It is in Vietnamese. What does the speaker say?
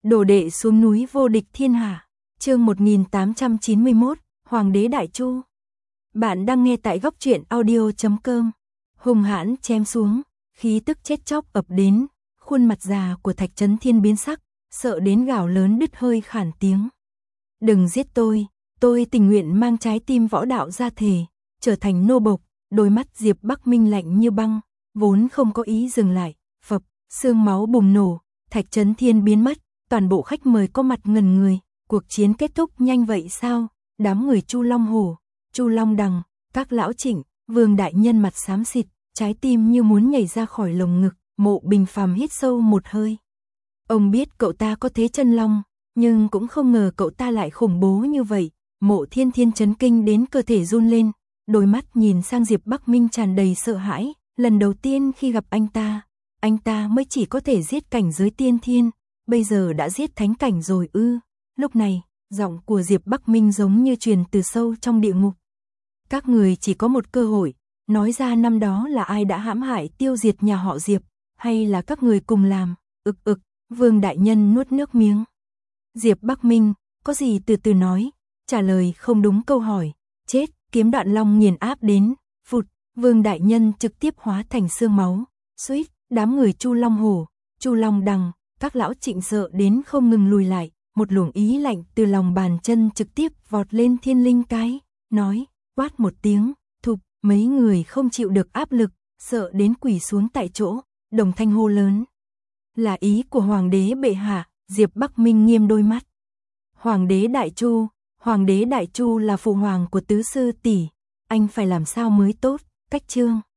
Đồ đệ xuống núi vô địch thiên hạ. Chương 1891, Hoàng đế Đại Chu. Bạn đang nghe tại góc truyện audio.com. Hùng hãn chém xuống, khí tức chết chóc ập đến, khuôn mặt già của Thạch Chấn Thiên biến sắc, sợ đến gào lớn đứt hơi khản tiếng. Đừng giết tôi tình nguyện mang trái tim võ đạo ra thề, trở thành nô bộc. Đôi mắt Diệp Bắc Minh lạnh như băng, vốn không có ý dừng lại, phập, xương máu bùng nổ, Thạch Chấn Thiên biến mất, toàn bộ khách mời có mặt ngẩn người, cuộc chiến kết thúc nhanh vậy sao? Đám người Chu Long Hổ, Chu Long Đằng, các lão Trịnh, Vương đại nhân mặt xám xịt, trái tim như muốn nhảy ra khỏi lồng ngực. Mộ Bình Phàm hít sâu một hơi. Ông biết cậu ta có thế chân long, nhưng cũng không ngờ cậu ta lại khủng bố như vậy. Mộ Thiên Thiên chấn kinh đến cơ thể run lên, đôi mắt nhìn sang Diệp Bắc Minh tràn đầy sợ hãi. Lần đầu tiên khi gặp anh ta mới chỉ có thể giết cảnh giới tiên thiên, bây giờ đã giết thánh cảnh rồi ư? Lúc này, giọng của Diệp Bắc Minh giống như truyền từ sâu trong địa ngục. Các người chỉ có một cơ hội, nói ra năm đó là ai đã hãm hại tiêu diệt nhà họ Diệp, hay là các người cùng làm? Vương đại nhân nuốt nước miếng. Diệp Bắc Minh, có gì từ từ nói, trả lời không đúng câu hỏi. Chết, kiếm đoạn long nghiền áp đến, phụt, Vương đại nhân trực tiếp hóa thành xương máu. Suýt, đám người Chu Long Hổ, Chu Long Đằng, các lão Trịnh sợ đến không ngừng lùi lại, một luồng ý lạnh từ lòng bàn chân trực tiếp vọt lên Thiên Linh cái, nói, quát một tiếng, thục, mấy người không chịu được áp lực, sợ đến quỳ xuống tại chỗ, đồng thanh hô lớn. Là ý của Hoàng đế bệ hạ. Diệp Bắc Minh nghiêm đôi mắt. Hoàng đế Đại Chu là phụ hoàng của tứ sư tỷ, anh phải làm sao mới tốt? Cách chương